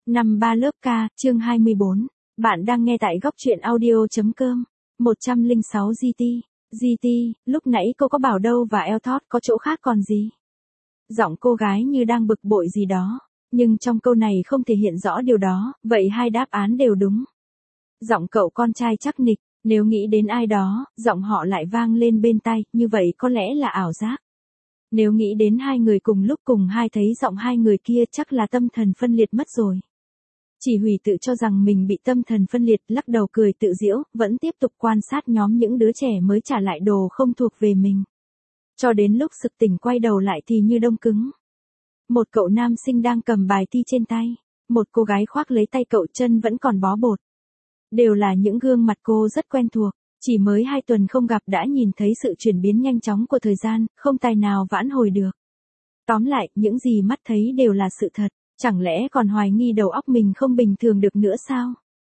Năm ba lớp K, chương 24. Bạn đang nghe tại góc truyện audio.com. 106 GT. GT, lúc nãy cô có bảo đâu và eo thót có chỗ khác còn gì? Giọng cô gái như đang bực bội gì đó, nhưng trong câu này không thể hiện rõ điều đó, vậy hai đáp án đều đúng. Giọng cậu con trai chắc nịch, nếu nghĩ đến ai đó, giọng họ lại vang lên bên tai, như vậy có lẽ là ảo giác. Nếu nghĩ đến hai người cùng lúc cùng hai thấy giọng hai người kia chắc là tâm thần phân liệt mất rồi. Chỉ Hủy tự cho rằng mình bị tâm thần phân liệt, lắc đầu cười tự giễu, vẫn tiếp tục quan sát nhóm những đứa trẻ mới trả lại đồ không thuộc về mình. Cho đến lúc sực tỉnh quay đầu lại thì như đông cứng. Một cậu nam sinh đang cầm bài thi trên tay, một cô gái khoác lấy tay cậu, chân vẫn còn bó bột. Đều là những gương mặt cô rất quen thuộc, chỉ mới 2 tuần không gặp đã nhìn thấy sự chuyển biến nhanh chóng của thời gian, không tài nào vãn hồi được. Tóm lại, những gì mắt thấy đều là sự thật. Chẳng lẽ còn hoài nghi đầu óc mình không bình thường được nữa sao?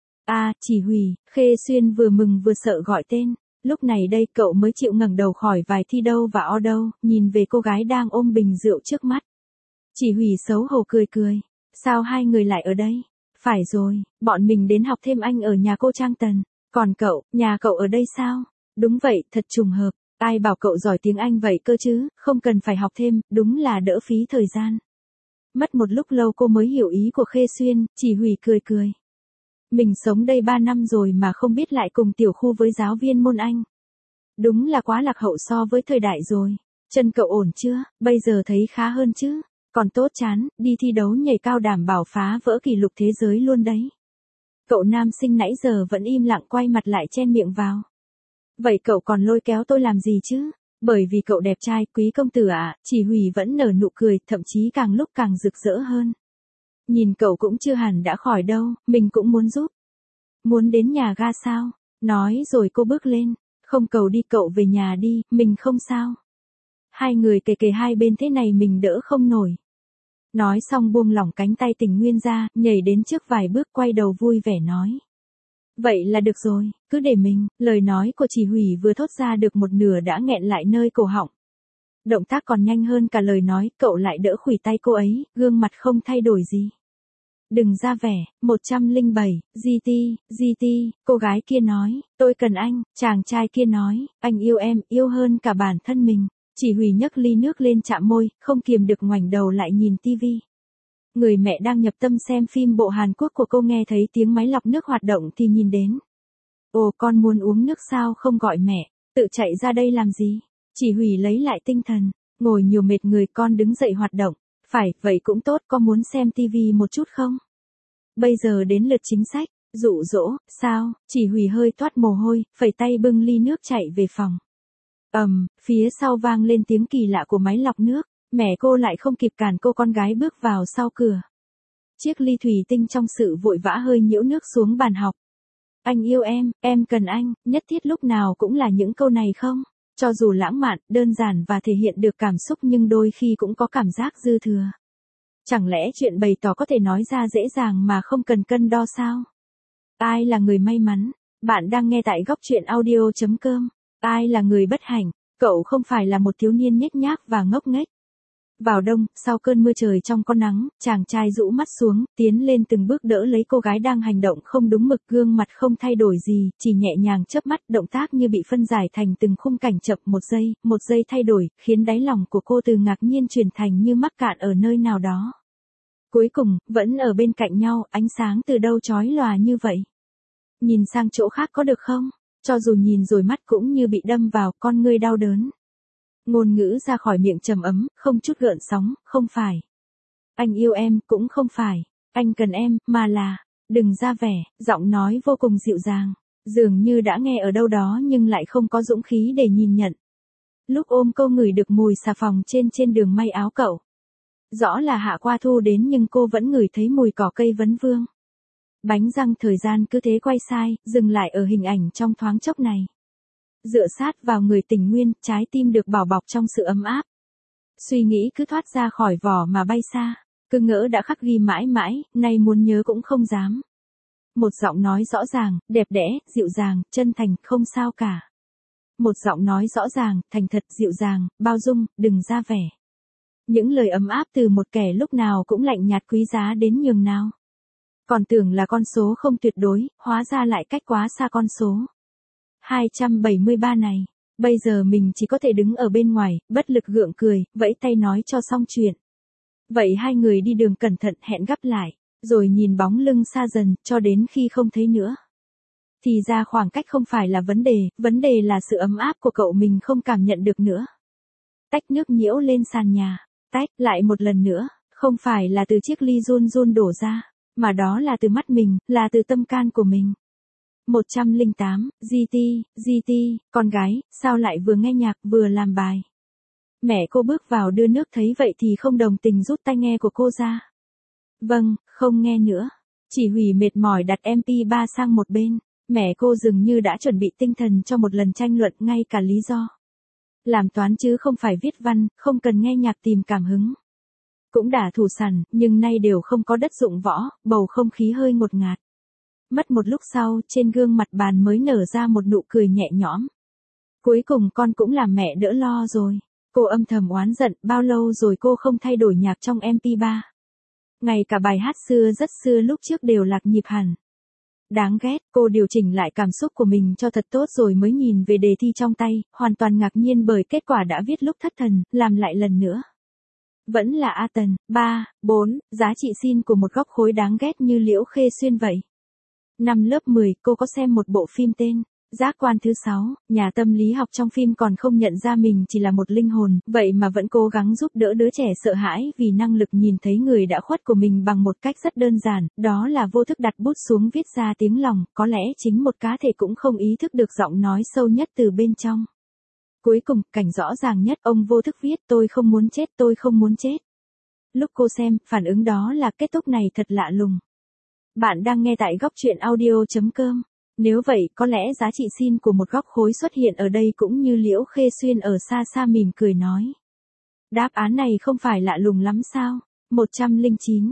Chỉ Hủy, Khê Xuyên vừa mừng vừa sợ gọi tên. Lúc này đây cậu mới chịu ngẩng đầu khỏi vài thi đâu và o đâu, nhìn về cô gái đang ôm bình rượu trước mắt. Chỉ Hủy xấu hổ cười cười. Sao hai người lại ở đây? Phải rồi, bọn mình đến học thêm Anh ở nhà cô Trang Tần. Còn cậu, nhà cậu ở đây sao? Đúng vậy, thật trùng hợp. Ai bảo cậu giỏi tiếng Anh vậy cơ chứ, không cần phải học thêm, đúng là đỡ phí thời gian. Mất một lúc lâu cô mới hiểu ý của Khê Xuyên, Chỉ Hủy cười cười. Mình sống đây 3 năm rồi mà không biết lại cùng tiểu khu với giáo viên môn Anh. Đúng là quá lạc hậu so với thời đại rồi. Chân cậu ổn chưa, bây giờ thấy khá hơn chứ? Còn tốt chán, đi thi đấu nhảy cao đảm bảo phá vỡ kỷ lục thế giới luôn đấy. Cậu nam sinh nãy giờ vẫn im lặng quay mặt lại chen miệng vào. Vậy cậu còn lôi kéo tôi làm gì chứ? Bởi vì cậu đẹp trai, quý công tử ạ, Chỉ Hủy vẫn nở nụ cười, thậm chí càng lúc càng rực rỡ hơn. Nhìn cậu cũng chưa hẳn đã khỏi đâu, mình cũng muốn giúp. Muốn đến nhà ga sao? Nói rồi cô bước lên. Không cầu đi, cậu về nhà đi, mình không sao. Hai người kề kề hai bên thế này mình đỡ không nổi. Nói xong buông lỏng cánh tay Tình Nguyên ra, nhảy đến trước vài bước quay đầu vui vẻ nói. Vậy là được rồi, cứ để mình, lời nói của Chỉ Hủy vừa thốt ra được một nửa đã nghẹn lại nơi cổ họng. Động tác còn nhanh hơn cả lời nói, cậu lại đỡ khuỷu tay cô ấy, gương mặt không thay đổi gì. Đừng ra vẻ, 107, GT, cô gái kia nói, tôi cần anh, chàng trai kia nói, anh yêu em, yêu hơn cả bản thân mình. Chỉ Hủy nhấc ly nước lên chạm môi, không kiềm được ngoảnh đầu lại nhìn tivi. Người mẹ đang nhập tâm xem phim bộ Hàn Quốc của cô nghe thấy tiếng máy lọc nước hoạt động thì nhìn đến. Ồ, con muốn uống nước sao không gọi mẹ, tự chạy ra đây làm gì? Chỉ Hủy lấy lại tinh thần, ngồi nhiều mệt người, con đứng dậy hoạt động. Phải, vậy cũng tốt, con muốn xem tivi một chút không? Bây giờ đến lượt chính sách, dụ dỗ, sao? Chỉ Hủy hơi toát mồ hôi, phẩy tay bưng ly nước chạy về phòng. Phía sau vang lên tiếng kỳ lạ của máy lọc nước. Mẹ cô lại không kịp cản cô con gái bước vào sau cửa. Chiếc ly thủy tinh trong sự vội vã hơi nhiễu nước xuống bàn học. Anh yêu em cần anh, nhất thiết lúc nào cũng là những câu này không? Cho dù lãng mạn, đơn giản và thể hiện được cảm xúc nhưng đôi khi cũng có cảm giác dư thừa. Chẳng lẽ chuyện bày tỏ có thể nói ra dễ dàng mà không cần cân đo sao? Ai là người may mắn? Bạn đang nghe tại góc truyện audio.com. Ai là người bất hạnh? Cậu không phải là một thiếu niên nhếch nhác và ngốc nghếch. Vào đông, sau cơn mưa trời trong có nắng, chàng trai rũ mắt xuống, tiến lên từng bước đỡ lấy cô gái đang hành động không đúng mực, gương mặt không thay đổi gì, chỉ nhẹ nhàng chớp mắt, động tác như bị phân giải thành từng khung cảnh chậm, một giây thay đổi, khiến đáy lòng của cô từ ngạc nhiên chuyển thành như mắc cạn ở nơi nào đó. Cuối cùng, vẫn ở bên cạnh nhau, ánh sáng từ đâu chói lòa như vậy. Nhìn sang chỗ khác có được không? Cho dù nhìn rồi mắt cũng như bị đâm vào, con ngươi đau đớn. Ngôn ngữ ra khỏi miệng trầm ấm, không chút gợn sóng, không phải. Anh yêu em, cũng không phải. Anh cần em, mà là. Đừng ra vẻ, giọng nói vô cùng dịu dàng. Dường như đã nghe ở đâu đó nhưng lại không có dũng khí để nhìn nhận. Lúc ôm cô ngửi được mùi xà phòng trên đường may áo cậu. Rõ là hạ qua thu đến nhưng cô vẫn ngửi thấy mùi cỏ cây vấn vương. Bánh răng thời gian cứ thế quay sai, dừng lại ở hình ảnh trong thoáng chốc này. Dựa sát vào người Tình Nguyên, trái tim được bảo bọc trong sự ấm áp. Suy nghĩ cứ thoát ra khỏi vỏ mà bay xa. Cứ ngỡ đã khắc ghi mãi mãi, nay muốn nhớ cũng không dám. Một giọng nói rõ ràng, đẹp đẽ, dịu dàng, chân thành, không sao cả. Một giọng nói rõ ràng, thành thật, dịu dàng, bao dung, đừng ra vẻ. Những lời ấm áp từ một kẻ lúc nào cũng lạnh nhạt quý giá đến nhường nào. Còn tưởng là con số không tuyệt đối, hóa ra lại cách quá xa con số 273 này. Bây giờ mình chỉ có thể đứng ở bên ngoài, bất lực gượng cười, vẫy tay nói cho xong chuyện. Vậy hai người đi đường cẩn thận hẹn gặp lại, rồi nhìn bóng lưng xa dần, cho đến khi không thấy nữa. Thì ra khoảng cách không phải là vấn đề là sự ấm áp của cậu mình không cảm nhận được nữa. Tách nước nhiễu lên sàn nhà, tách lại một lần nữa, không phải là từ chiếc ly run run đổ ra, mà đó là từ mắt mình, là từ tâm can của mình. 108, GT, con gái, sao lại vừa nghe nhạc vừa làm bài. Mẹ cô bước vào đưa nước thấy vậy thì không đồng tình rút tai nghe của cô ra. Vâng, không nghe nữa. Chỉ Hủy mệt mỏi đặt MP3 sang một bên. Mẹ cô dường như đã chuẩn bị tinh thần cho một lần tranh luận ngay cả lý do. Làm toán chứ không phải viết văn, không cần nghe nhạc tìm cảm hứng. Cũng đã thủ sẵn, nhưng nay đều không có đất dụng võ, bầu không khí hơi ngột ngạt. Mất một lúc sau, trên gương mặt bàn mới nở ra một nụ cười nhẹ nhõm. Cuối cùng con cũng làm mẹ đỡ lo rồi. Cô âm thầm oán giận, bao lâu rồi cô không thay đổi nhạc trong MP3. Ngay cả bài hát rất xưa lúc trước đều lạc nhịp hẳn. Đáng ghét, cô điều chỉnh lại cảm xúc của mình cho thật tốt rồi mới nhìn về đề thi trong tay, hoàn toàn ngạc nhiên bởi kết quả đã viết lúc thất thần, làm lại lần nữa. Vẫn là A Tần, 3, 4, giá trị sin của một góc khối đáng ghét như Liễu Khê Xuyên vậy. Năm lớp 10, cô có xem một bộ phim tên Giác quan thứ 6, nhà tâm lý học trong phim còn không nhận ra mình chỉ là một linh hồn, vậy mà vẫn cố gắng giúp đỡ đứa trẻ sợ hãi vì năng lực nhìn thấy người đã khuất của mình bằng một cách rất đơn giản, đó là vô thức đặt bút xuống viết ra tiếng lòng, có lẽ chính một cá thể cũng không ý thức được giọng nói sâu nhất từ bên trong. Cuối cùng, cảnh rõ ràng nhất, ông vô thức viết tôi không muốn chết, tôi không muốn chết. Lúc cô xem, phản ứng đó là kết thúc này thật lạ lùng. Bạn đang nghe tại góc truyện audio.com. Nếu vậy, có lẽ giá trị sin của một góc khối xuất hiện ở đây cũng như Liễu Khê Xuyên ở xa xa mỉm cười nói. Đáp án này không phải lạ lùng lắm sao? 109,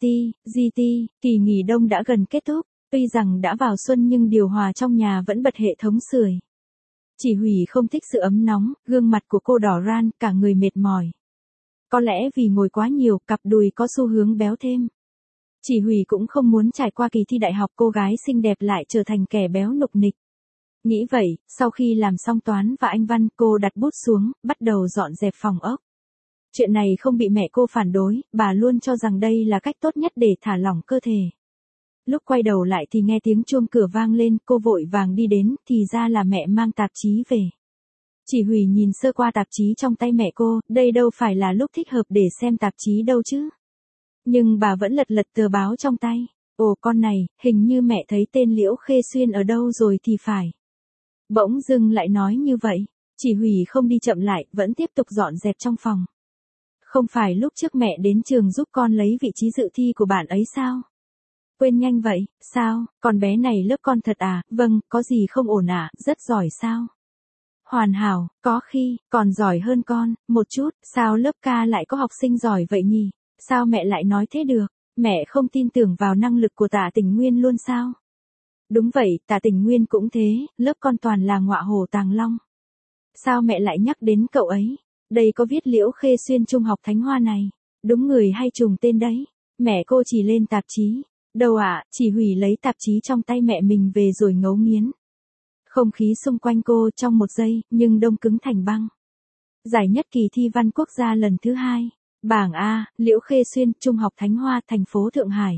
GT, kỳ nghỉ đông đã gần kết thúc, tuy rằng đã vào xuân nhưng điều hòa trong nhà vẫn bật hệ thống sưởi. Chỉ Hủy không thích sự ấm nóng, gương mặt của cô đỏ ran, cả người mệt mỏi. Có lẽ vì ngồi quá nhiều, cặp đùi có xu hướng béo thêm. Chỉ Hủy cũng không muốn trải qua kỳ thi đại học cô gái xinh đẹp lại trở thành kẻ béo nục nịch. Nghĩ vậy, sau khi làm xong toán và anh văn, cô đặt bút xuống, bắt đầu dọn dẹp phòng ốc. Chuyện này không bị mẹ cô phản đối, bà luôn cho rằng đây là cách tốt nhất để thả lỏng cơ thể. Lúc quay đầu lại thì nghe tiếng chuông cửa vang lên, cô vội vàng đi đến, thì ra là mẹ mang tạp chí về. Chỉ Hủy nhìn sơ qua tạp chí trong tay mẹ cô, đây đâu phải là lúc thích hợp để xem tạp chí đâu chứ. Nhưng bà vẫn lật tờ báo trong tay. Ồ con này, hình như mẹ thấy tên Liễu Khê Xuyên ở đâu rồi thì phải. Bỗng dưng lại nói như vậy. Chỉ Hủy không đi chậm lại, vẫn tiếp tục dọn dẹp trong phòng. Không phải lúc trước mẹ đến trường giúp con lấy vị trí dự thi của bạn ấy sao? Quên nhanh vậy, sao, con bé này lớp con thật à? Vâng, có gì không ổn à, rất giỏi sao? Hoàn hảo, có khi, còn giỏi hơn con, một chút, sao lớp ca lại có học sinh giỏi vậy nhỉ? Sao mẹ lại nói thế được? Mẹ không tin tưởng vào năng lực của Tạ Tình Nguyên luôn sao? Đúng vậy, Tạ Tình Nguyên cũng thế, lớp con toàn là ngọa hổ tàng long. Sao mẹ lại nhắc đến cậu ấy? Đây có viết Liễu Khê Xuyên Trung học Thánh Hoa này. Đúng người hay trùng tên đấy. Mẹ cô chỉ lên tạp chí. Đâu ạ, Chỉ Hủy lấy tạp chí trong tay mẹ mình về rồi ngấu nghiến. Không khí xung quanh cô trong một giây, nhưng đông cứng thành băng. Giải nhất kỳ thi văn quốc gia lần thứ 2. Bảng A, Liễu Khê Xuyên, Trung học Thánh Hoa, thành phố Thượng Hải.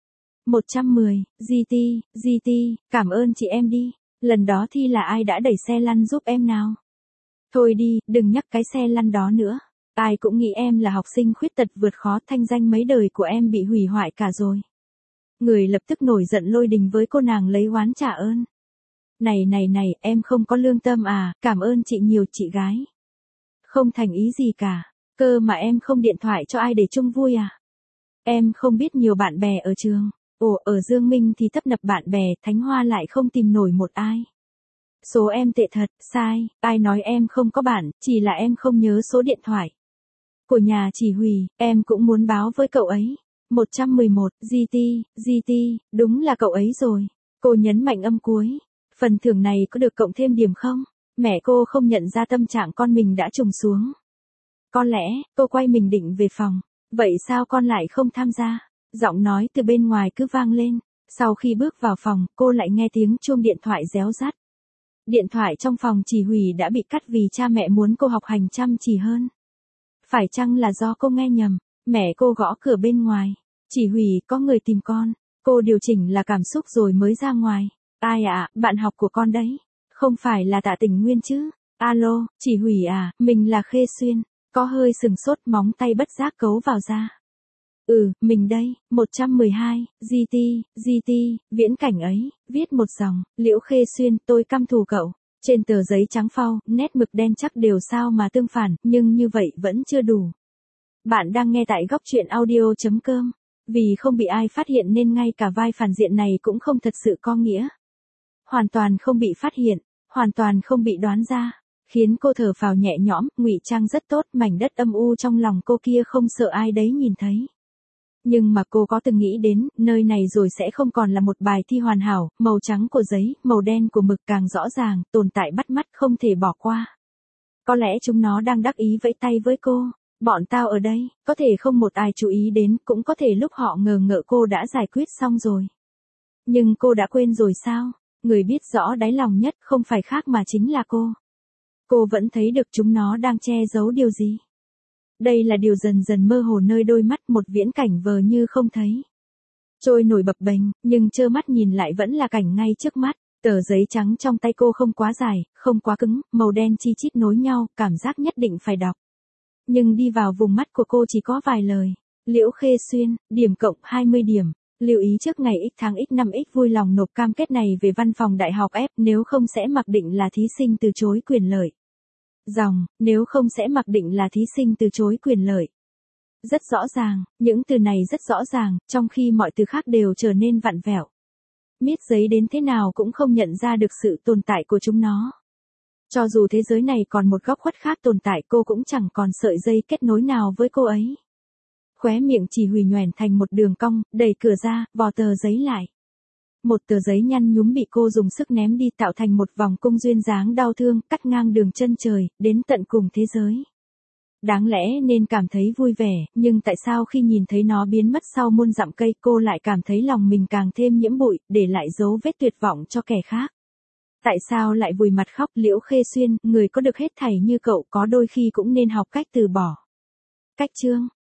110, GT, cảm ơn chị em đi. Lần đó thi là ai đã đẩy xe lăn giúp em nào? Thôi đi, đừng nhắc cái xe lăn đó nữa. Ai cũng nghĩ em là học sinh khuyết tật vượt khó, thanh danh mấy đời của em bị hủy hoại cả rồi. Người lập tức nổi giận lôi đình với cô nàng lấy oán trả ơn. Này, em không có lương tâm à, cảm ơn chị nhiều chị gái. Không thành ý gì cả, cơ mà em không điện thoại cho ai để chung vui à? Em không biết nhiều bạn bè ở trường. Ồ, ở Dương Minh thì tấp nập bạn bè, Thánh Hoa lại không tìm nổi một ai. Số em tệ thật, sai, ai nói em không có bạn, chỉ là em không nhớ số điện thoại của nhà Chỉ Hủy, em cũng muốn báo với cậu ấy. 111, GT, đúng là cậu ấy rồi. Cô nhấn mạnh âm cuối. Phần thưởng này có được cộng thêm điểm không? Mẹ cô không nhận ra tâm trạng con mình đã trùng xuống. Có lẽ, cô quay mình định về phòng. Vậy sao con lại không tham gia? Giọng nói từ bên ngoài cứ vang lên. Sau khi bước vào phòng, cô lại nghe tiếng chuông điện thoại réo rắt. Điện thoại trong phòng chỉ huy đã bị cắt vì cha mẹ muốn cô học hành chăm chỉ hơn. Phải chăng là do cô nghe nhầm? Mẹ cô gõ cửa bên ngoài. Chỉ huy, có người tìm con. Cô điều chỉnh là cảm xúc rồi mới ra ngoài. Ai ạ, bạn học của con đấy. Không phải là Tạ Tình Nguyên chứ? Alo, chỉ huy à, mình là Khê Xuyên. Có hơi sừng sốt, móng tay bất giác cấu vào da. Mình đây, 112, GT, viễn cảnh ấy, viết một dòng, Liễu Khê Xuyên, tôi căm thù cậu. Trên tờ giấy trắng phau, nét mực đen chắc đều sao mà tương phản, nhưng như vậy vẫn chưa đủ. Bạn đang nghe tại góc truyện audio.com. Vì không bị ai phát hiện nên ngay cả vai phản diện này cũng không thật sự có nghĩa. Hoàn toàn không bị phát hiện, hoàn toàn không bị đoán ra. Khiến cô thở phào nhẹ nhõm, ngụy trang rất tốt, mảnh đất âm u trong lòng cô kia không sợ ai đấy nhìn thấy. Nhưng mà cô có từng nghĩ đến, nơi này rồi sẽ không còn là một bài thi hoàn hảo, màu trắng của giấy, màu đen của mực càng rõ ràng, tồn tại bắt mắt không thể bỏ qua. Có lẽ chúng nó đang đắc ý vẫy tay với cô. Bọn tao ở đây, có thể không một ai chú ý đến, cũng có thể lúc họ ngờ ngợ cô đã giải quyết xong rồi. Nhưng cô đã quên rồi sao? Người biết rõ đáy lòng nhất không phải khác mà chính là cô. Cô vẫn thấy được chúng nó đang che giấu điều gì. Đây là điều dần dần mơ hồ nơi đôi mắt, một viễn cảnh vờ như không thấy. Trôi nổi bập bềnh, nhưng trơ mắt nhìn lại vẫn là cảnh ngay trước mắt. Tờ giấy trắng trong tay cô không quá dài, không quá cứng, màu đen chi chít nối nhau, cảm giác nhất định phải đọc. Nhưng đi vào vùng mắt của cô chỉ có vài lời. Liễu Khê Xuyên, điểm cộng 20 điểm. Lưu ý trước ngày X tháng X năm X vui lòng nộp cam kết này về văn phòng đại học F, nếu không sẽ mặc định là thí sinh từ chối quyền lợi. Dòng, nếu không sẽ mặc định là thí sinh từ chối quyền lợi. Rất rõ ràng, những từ này rất rõ ràng, trong khi mọi từ khác đều trở nên vặn vẹo. Miết giấy đến thế nào cũng không nhận ra được sự tồn tại của chúng nó. Cho dù thế giới này còn một góc khuất khác tồn tại, cô cũng chẳng còn sợi dây kết nối nào với cô ấy. Khóe miệng chỉ huy nhoẻn thành một đường cong, đẩy cửa ra, vò tờ giấy lại. Một tờ giấy nhăn nhúm bị cô dùng sức ném đi, tạo thành một vòng cung duyên dáng đau thương, cắt ngang đường chân trời, đến tận cùng thế giới. Đáng lẽ nên cảm thấy vui vẻ, nhưng tại sao khi nhìn thấy nó biến mất sau muôn dặm cây, cô lại cảm thấy lòng mình càng thêm nhiễm bụi, để lại dấu vết tuyệt vọng cho kẻ khác. Tại sao lại vùi mặt khóc? Liễu Khê Xuyên, người có được hết thảy như cậu có đôi khi cũng nên học cách từ bỏ. Cách chương